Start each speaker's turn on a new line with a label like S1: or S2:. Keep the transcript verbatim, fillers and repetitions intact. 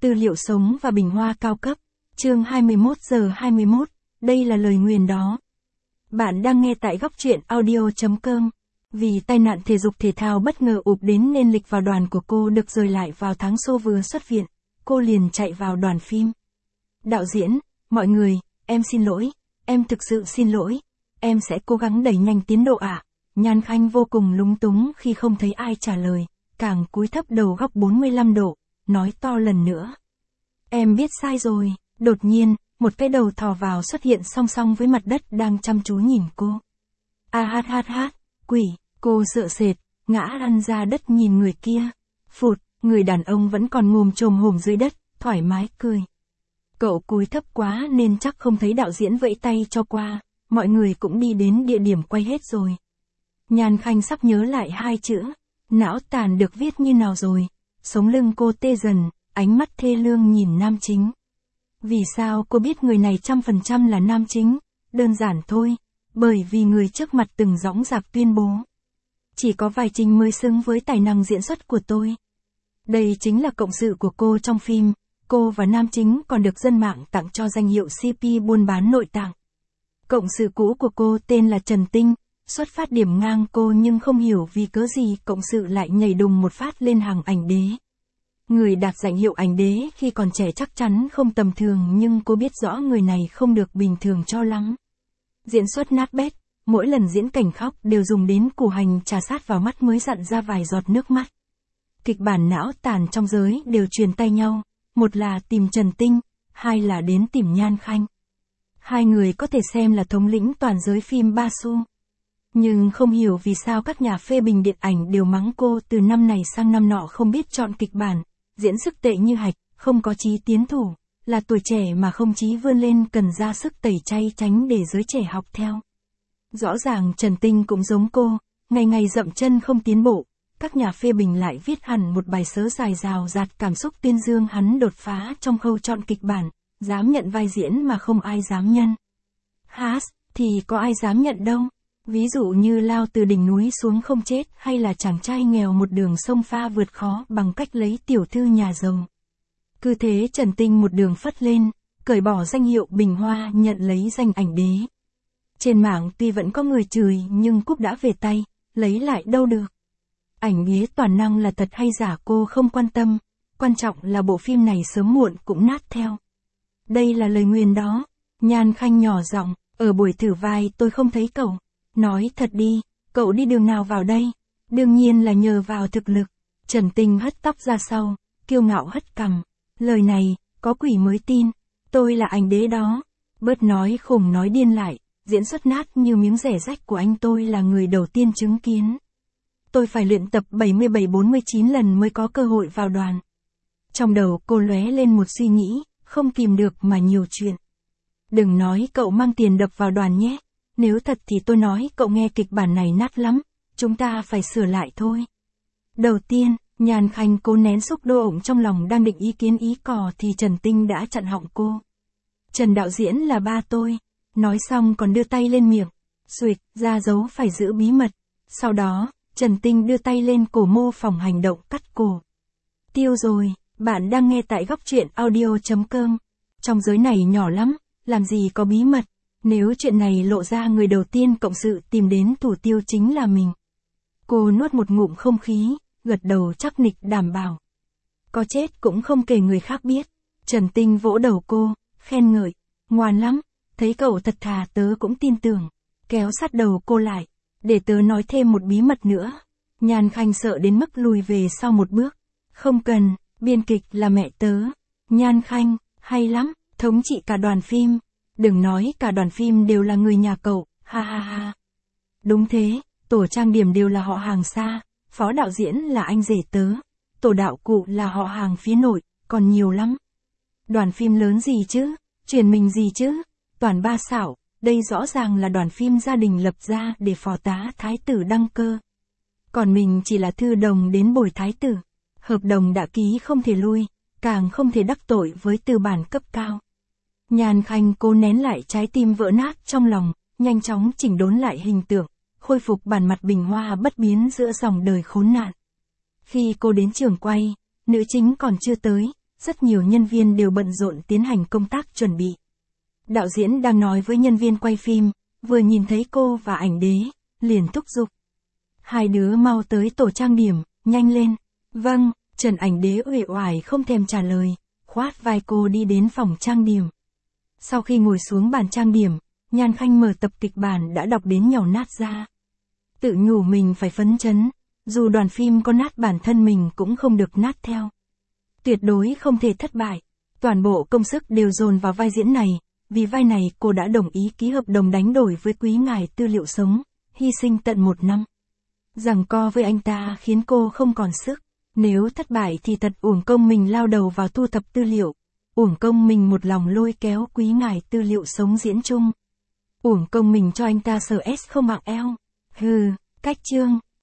S1: Tư liệu sống và bình hoa cao cấp. Chương hai mươi mốt giờ hai mươi mốt, đây là lời nguyền đó. Bạn đang nghe tại góc truyện audio chấm com. Vì tai nạn thể dục thể thao bất ngờ ụp đến nên lịch vào đoàn của cô được rời lại vào tháng xô vừa xuất viện. Cô liền chạy vào đoàn phim. Đạo diễn, mọi người, em xin lỗi, em thực sự xin lỗi, em sẽ cố gắng đẩy nhanh tiến độ ạ. À. Nhan Khanh vô cùng lúng túng khi không thấy ai trả lời, càng cúi thấp đầu góc bốn mươi lăm độ, nói to lần nữa. Em biết sai rồi. Đột nhiên, một cái đầu thò vào xuất hiện song song với mặt đất đang chăm chú nhìn cô. A hát hát hát, quỷ, cô sợ sệt, ngã lăn ra đất nhìn người kia. Phụt, người đàn ông vẫn còn ngồm chồm hổm dưới đất, thoải mái cười. Cậu cúi thấp quá nên chắc không thấy đạo diễn vẫy tay cho qua, mọi người cũng đi đến địa điểm quay hết rồi. Nhan Khanh sắp nhớ lại hai chữ, não tàn được viết như nào rồi, sống lưng cô tê dần, ánh mắt thê lương nhìn nam chính. Vì sao cô biết người này trăm phần trăm là nam chính? Đơn giản thôi, bởi vì người trước mặt từng dõng dạc tuyên bố. Chỉ có vài trình mới xứng với tài năng diễn xuất của tôi. Đây chính là cộng sự của cô trong phim, cô và nam chính còn được dân mạng tặng cho danh hiệu xê pê buôn bán nội tạng. Cộng sự cũ của cô tên là Trần Tinh, xuất phát điểm ngang cô nhưng không hiểu vì cớ gì cộng sự lại nhảy đùng một phát lên hàng ảnh đế. Người đạt danh hiệu ảnh đế khi còn trẻ chắc chắn không tầm thường nhưng cô biết rõ người này không được bình thường cho lắm. Diễn xuất nát bét, mỗi lần diễn cảnh khóc đều dùng đến củ hành trà sát vào mắt mới dặn ra vài giọt nước mắt. Kịch bản não tàn trong giới đều truyền tay nhau, một là tìm Trần Tinh, hai là đến tìm Nhan Khanh. Hai người có thể xem là thống lĩnh toàn giới phim ba xu. Nhưng không hiểu vì sao các nhà phê bình điện ảnh đều mắng cô từ năm này sang năm nọ không biết chọn kịch bản. Diễn sức tệ như hạch, không có chí tiến thủ, là tuổi trẻ mà không chí vươn lên cần ra sức tẩy chay tránh để giới trẻ học theo. Rõ ràng Trần Tinh cũng giống cô, ngày ngày dậm chân không tiến bộ, các nhà phê bình lại viết hẳn một bài sớ dài rào rạt cảm xúc tuyên dương hắn đột phá trong khâu chọn kịch bản, dám nhận vai diễn mà không ai dám nhân. Hát, thì có ai dám nhận đâu. Ví dụ như lao từ đỉnh núi xuống không chết hay là chàng trai nghèo một đường sông pha vượt khó bằng cách lấy tiểu thư nhà giàu. Cứ thế Trần Tinh một đường phất lên, cởi bỏ danh hiệu bình hoa nhận lấy danh ảnh đế. Trên mạng tuy vẫn có người chửi nhưng cúp đã về tay, lấy lại đâu được. Ảnh đế toàn năng là thật hay giả cô không quan tâm, quan trọng là bộ phim này sớm muộn cũng nát theo. Đây là lời nguyền đó. Nhan Khanh nhỏ giọng, ở buổi thử vai tôi không thấy cậu. Nói thật đi, cậu đi đường nào vào đây? Đương nhiên là nhờ vào thực lực. Trần Tinh hất tóc ra sau, kiêu ngạo hất cằm. Lời này, có quỷ mới tin. Tôi là ảnh đế đó. Bớt nói khủng nói điên lại, diễn xuất nát như miếng rẻ rách của anh tôi là người đầu tiên chứng kiến. Tôi phải luyện tập bảy mươi bảy bốn mươi chín lần mới có cơ hội vào đoàn. Trong đầu cô lóe lên một suy nghĩ, không kìm được mà nhiều chuyện. Đừng nói cậu mang tiền đập vào đoàn nhé. Nếu thật thì tôi nói cậu nghe kịch bản này nát lắm, chúng ta phải sửa lại thôi. Đầu tiên, Nhan Khanh cố nén xúc đô ổng trong lòng đang định ý kiến ý cò thì Trần Tinh đã chặn họng cô. Trần đạo diễn là ba tôi. Nói xong còn đưa tay lên miệng. Xuịch, ra dấu phải giữ bí mật. Sau đó, Trần Tinh đưa tay lên cổ mô phỏng hành động cắt cổ. Tiêu rồi, bạn đang nghe tại góc truyện audio chấm com. Trong giới này nhỏ lắm, làm gì có bí mật. Nếu chuyện này lộ ra người đầu tiên cộng sự tìm đến thủ tiêu chính là mình. Cô nuốt một ngụm không khí, gật đầu chắc nịch đảm bảo. Có chết cũng không kể người khác biết. Trần Tinh vỗ đầu cô, khen ngợi, ngoan lắm, thấy cậu thật thà tớ cũng tin tưởng. Kéo sát đầu cô lại, để tớ nói thêm một bí mật nữa. Nhan Khanh sợ đến mức lùi về sau một bước. Không cần, biên kịch là mẹ tớ. Nhan Khanh, hay lắm, thống trị cả đoàn phim. Đừng nói cả đoàn phim đều là người nhà cậu, ha ha ha. Đúng thế, tổ trang điểm đều là họ hàng xa, phó đạo diễn là anh rể tớ, tổ đạo cụ là họ hàng phía nội, còn nhiều lắm. Đoàn phim lớn gì chứ, truyền mình gì chứ, toàn ba xảo, đây rõ ràng là đoàn phim gia đình lập ra để phò tá thái tử đăng cơ. Còn mình chỉ là thư đồng đến bồi thái tử, hợp đồng đã ký không thể lui, càng không thể đắc tội với tư bản cấp cao. Nhan Khanh cố nén lại trái tim vỡ nát trong lòng, nhanh chóng chỉnh đốn lại hình tượng, khôi phục bản mặt bình hoa bất biến giữa dòng đời khốn nạn. Khi cô đến trường quay, nữ chính còn chưa tới, rất nhiều nhân viên đều bận rộn tiến hành công tác chuẩn bị. Đạo diễn đang nói với nhân viên quay phim, vừa nhìn thấy cô và ảnh đế, liền thúc giục. Hai đứa mau tới tổ trang điểm, nhanh lên. Vâng, Trần ảnh đế uể oải không thèm trả lời, khoát vai cô đi đến phòng trang điểm. Sau khi ngồi xuống bàn trang điểm, Nhan Khanh mở tập kịch bản đã đọc đến nhàu nát ra. Tự nhủ mình phải phấn chấn, dù đoàn phim có nát bản thân mình cũng không được nát theo. Tuyệt đối không thể thất bại, toàn bộ công sức đều dồn vào vai diễn này, vì vai này cô đã đồng ý ký hợp đồng đánh đổi với quý ngài tư liệu sống, hy sinh tận một năm. Giằng co với anh ta khiến cô không còn sức, nếu thất bại thì thật uổng công mình lao đầu vào thu thập tư liệu, uổng công mình một lòng lôi kéo quý ngài tư liệu sống diễn chung. Uổng công mình cho anh ta sờ ét không mặc eo. Hừ, cách chương.